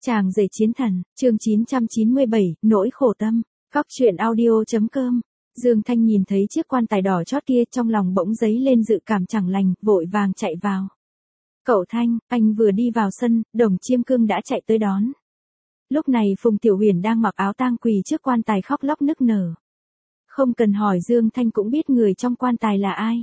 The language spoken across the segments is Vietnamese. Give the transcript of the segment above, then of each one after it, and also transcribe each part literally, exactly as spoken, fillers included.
Chàng rể chiến thần, chương chín trăm chín mươi bảy, nỗi khổ tâm. Góc truyện audio.com. Dương Thanh nhìn thấy chiếc quan tài đỏ chót kia, trong lòng bỗng dấy lên dự cảm chẳng lành, vội vàng chạy vào. Cậu Thanh, anh vừa đi vào sân, Đồng Chiêm Cương đã chạy tới đón. Lúc này Phùng Tiểu Huyền đang mặc áo tang quỳ trước quan tài khóc lóc nức nở. Không cần hỏi Dương Thanh cũng biết người trong quan tài là ai.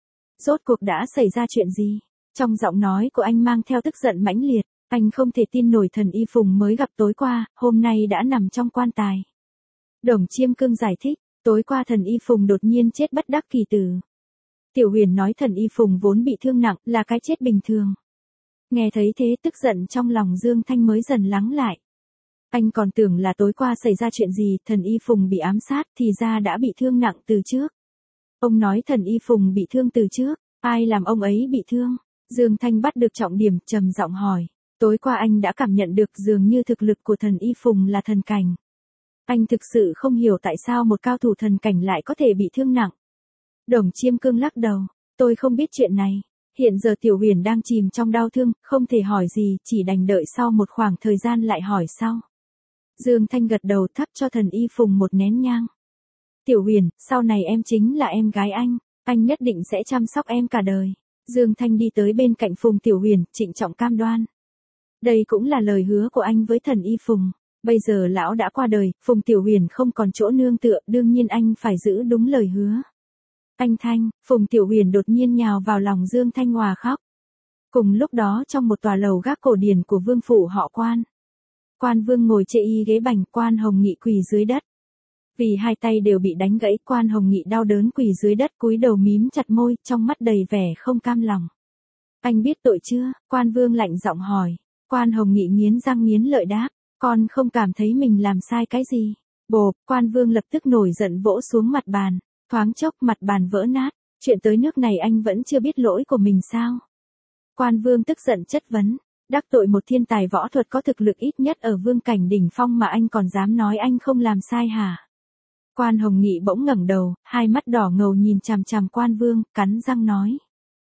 Rốt cuộc đã xảy ra chuyện gì? Trong giọng nói của anh mang theo tức giận mãnh liệt. Anh không thể tin nổi thần y Phùng mới gặp tối qua, hôm nay đã nằm trong quan tài. Đồng Chiêm Cương giải thích, tối qua thần y Phùng đột nhiên chết bất đắc kỳ tử. Tiểu Huyền nói thần y Phùng vốn bị thương nặng, là cái chết bình thường. Nghe thấy thế tức giận trong lòng Dương Thanh mới dần lắng lại. Anh còn tưởng là tối qua xảy ra chuyện gì, thần y Phùng bị ám sát, thì ra đã bị thương nặng từ trước. Ông nói thần y Phùng bị thương từ trước, ai làm ông ấy bị thương? Dương Thanh bắt được trọng điểm, trầm giọng hỏi. Tối qua anh đã cảm nhận được dường như thực lực của thần y Phùng là thần cảnh. Anh thực sự không hiểu tại sao một cao thủ thần cảnh lại có thể bị thương nặng. Đồng Chiêm Cương lắc đầu, tôi không biết chuyện này. Hiện giờ Tiểu Huyền đang chìm trong đau thương, không thể hỏi gì, chỉ đành đợi sau một khoảng thời gian lại hỏi sau. Dương Thanh gật đầu thắp cho thần y Phùng một nén nhang. Tiểu Huyền, sau này em chính là em gái anh, anh nhất định sẽ chăm sóc em cả đời. Dương Thanh đi tới bên cạnh Phùng Tiểu Huyền, trịnh trọng cam đoan. Đây cũng là lời hứa của anh với thần y Phùng. Bây giờ lão đã qua đời, Phùng Tiểu Huyền không còn chỗ nương tựa, đương nhiên anh phải giữ đúng lời hứa. Anh Thanh, Phùng Tiểu Huyền đột nhiên nhào vào lòng Dương Thanh hòa khóc. Cùng lúc đó trong một tòa lầu gác cổ điển của vương phủ họ Quan. Quan Vương ngồi chê y ghế bành, Quan Hồng Nghị quỳ dưới đất. Vì hai tay đều bị đánh gãy, Quan Hồng Nghị đau đớn quỳ dưới đất cúi đầu mím chặt môi, trong mắt đầy vẻ không cam lòng. Anh biết tội chưa? Quan Vương lạnh giọng hỏi. Quan Hồng Nghị nghiến răng nghiến lợi đáp, con không cảm thấy mình làm sai cái gì. Bộp, Quan Vương lập tức nổi giận vỗ xuống mặt bàn, thoáng chốc mặt bàn vỡ nát, chuyện tới nước này anh vẫn chưa biết lỗi của mình sao? Quan Vương tức giận chất vấn, đắc tội một thiên tài võ thuật có thực lực ít nhất ở vương cảnh đỉnh phong mà anh còn dám nói anh không làm sai hả? Quan Hồng Nghị bỗng ngẩng đầu, hai mắt đỏ ngầu nhìn chằm chằm Quan Vương, cắn răng nói.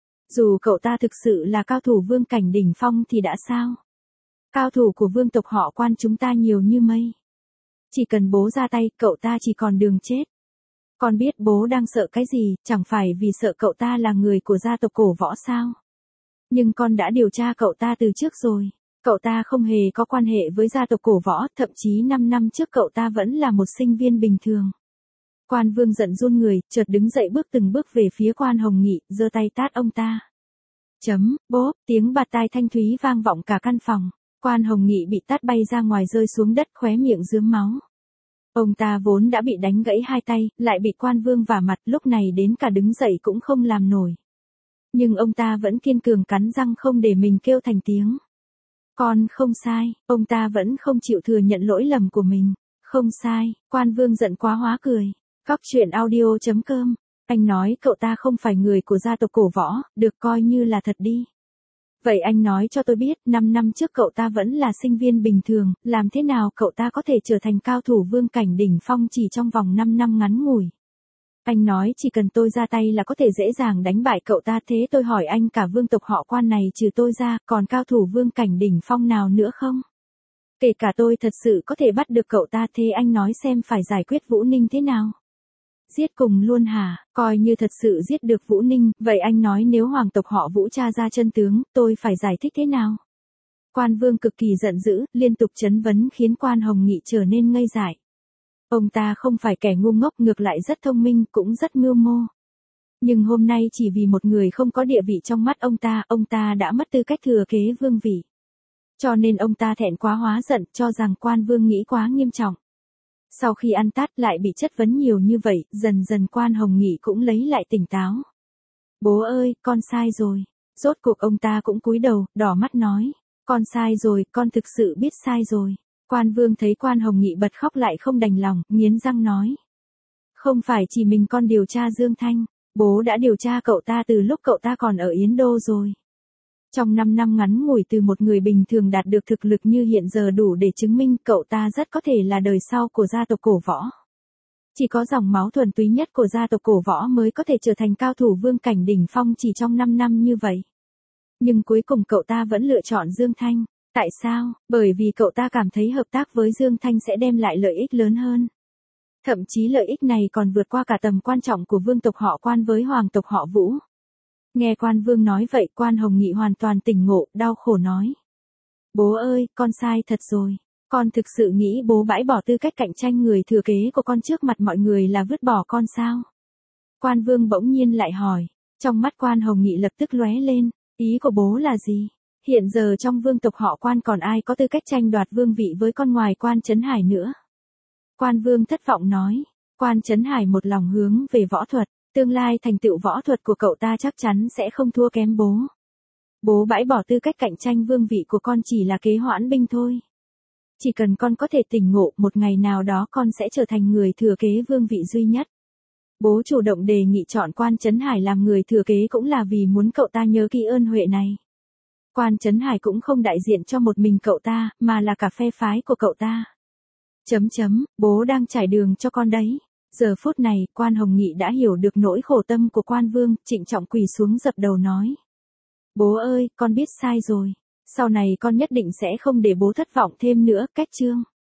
Dù cậu ta thực sự là cao thủ vương cảnh đỉnh phong thì đã sao? Cao thủ của vương tộc họ Quan chúng ta nhiều như mây. Chỉ cần bố ra tay, cậu ta chỉ còn đường chết. Con biết bố đang sợ cái gì, chẳng phải vì sợ cậu ta là người của gia tộc cổ võ sao? Nhưng con đã điều tra cậu ta từ trước rồi. Cậu ta không hề có quan hệ với gia tộc cổ võ, thậm chí năm năm trước cậu ta vẫn là một sinh viên bình thường. Quan Vương giận run người, chợt đứng dậy bước từng bước về phía Quan Hồng Nghị, giơ tay tát ông ta. Chấm, bốp, tiếng bạt tai thanh thúy vang vọng cả căn phòng. Quan Hồng Nghị bị tát bay ra ngoài rơi xuống đất, khóe miệng rướm máu. Ông ta vốn đã bị đánh gãy hai tay, lại bị Quan Vương vả mặt, lúc này đến cả đứng dậy cũng không làm nổi. Nhưng ông ta vẫn kiên cường cắn răng không để mình kêu thành tiếng. Con không sai, ông ta vẫn không chịu thừa nhận lỗi lầm của mình. Không sai, Quan Vương giận quá hóa cười. Góc truyện audio.com. Anh nói cậu ta không phải người của gia tộc cổ võ, được coi như là thật đi. Vậy anh nói cho tôi biết, năm năm trước cậu ta vẫn là sinh viên bình thường, làm thế nào cậu ta có thể trở thành cao thủ vương cảnh đỉnh phong chỉ trong vòng năm năm ngắn ngủi. Anh nói chỉ cần tôi ra tay là có thể dễ dàng đánh bại cậu ta, thế tôi hỏi anh cả vương tộc họ Quan này trừ tôi ra, còn cao thủ vương cảnh đỉnh phong nào nữa không? Kể cả tôi thật sự có thể bắt được cậu ta, thế anh nói xem phải giải quyết Vũ Ninh thế nào? Giết cùng luôn hả? Coi như thật sự giết được Vũ Ninh, vậy anh nói nếu hoàng tộc họ Vũ tra ra chân tướng, tôi phải giải thích thế nào? Quan Vương cực kỳ giận dữ, liên tục chất vấn khiến Quan Hồng Nghị trở nên ngây dại. Ông ta không phải kẻ ngu ngốc, ngược lại rất thông minh, cũng rất mưu mô. Nhưng hôm nay chỉ vì một người không có địa vị trong mắt ông ta, ông ta đã mất tư cách thừa kế vương vị. Cho nên ông ta thẹn quá hóa giận, cho rằng Quan Vương nghĩ quá nghiêm trọng. Sau khi ăn tát lại bị chất vấn nhiều như vậy, dần dần Quan Hồng Nghị cũng lấy lại tỉnh táo. Bố ơi, con sai rồi. Rốt cuộc ông ta cũng cúi đầu, đỏ mắt nói. Con sai rồi, con thực sự biết sai rồi. Quan Vương thấy Quan Hồng Nghị bật khóc lại không đành lòng, nghiến răng nói. Không phải chỉ mình con điều tra Dương Thanh, bố đã điều tra cậu ta từ lúc cậu ta còn ở Yến Đô rồi. Trong năm năm ngắn ngủi từ một người bình thường đạt được thực lực như hiện giờ đủ để chứng minh cậu ta rất có thể là đời sau của gia tộc cổ võ. Chỉ có dòng máu thuần túy nhất của gia tộc cổ võ mới có thể trở thành cao thủ vương cảnh đỉnh phong chỉ trong năm năm như vậy. Nhưng cuối cùng cậu ta vẫn lựa chọn Dương Thanh. Tại sao? Bởi vì cậu ta cảm thấy hợp tác với Dương Thanh sẽ đem lại lợi ích lớn hơn. Thậm chí lợi ích này còn vượt qua cả tầm quan trọng của vương tộc họ Quan với hoàng tộc họ Vũ. Nghe Quan Vương nói vậy, Quan Hồng Nghị hoàn toàn tỉnh ngộ, đau khổ nói. Bố ơi, con sai thật rồi. Con thực sự nghĩ bố bãi bỏ tư cách cạnh tranh người thừa kế của con trước mặt mọi người là vứt bỏ con sao? Quan Vương bỗng nhiên lại hỏi. Trong mắt Quan Hồng Nghị lập tức lóe lên. Ý của bố là gì? Hiện giờ trong vương tộc họ Quan còn ai có tư cách tranh đoạt vương vị với con ngoài Quan Chấn Hải nữa? Quan Vương thất vọng nói. Quan Chấn Hải một lòng hướng về võ thuật. Tương lai thành tựu võ thuật của cậu ta chắc chắn sẽ không thua kém bố. Bố bãi bỏ tư cách cạnh tranh vương vị của con chỉ là kế hoãn binh thôi. Chỉ cần con có thể tỉnh ngộ, một ngày nào đó con sẽ trở thành người thừa kế vương vị duy nhất. Bố chủ động đề nghị chọn Quan Chấn Hải làm người thừa kế cũng là vì muốn cậu ta nhớ kỹ ơn huệ này. Quan Chấn Hải cũng không đại diện cho một mình cậu ta, mà là cả phe phái của cậu ta. Chấm chấm, bố đang trải đường cho con đấy. Giờ phút này, Quan Hồng Nghị đã hiểu được nỗi khổ tâm của Quan Vương, trịnh trọng quỳ xuống dập đầu nói. Bố ơi, con biết sai rồi. Sau này con nhất định sẽ không để bố thất vọng thêm nữa, cách chương.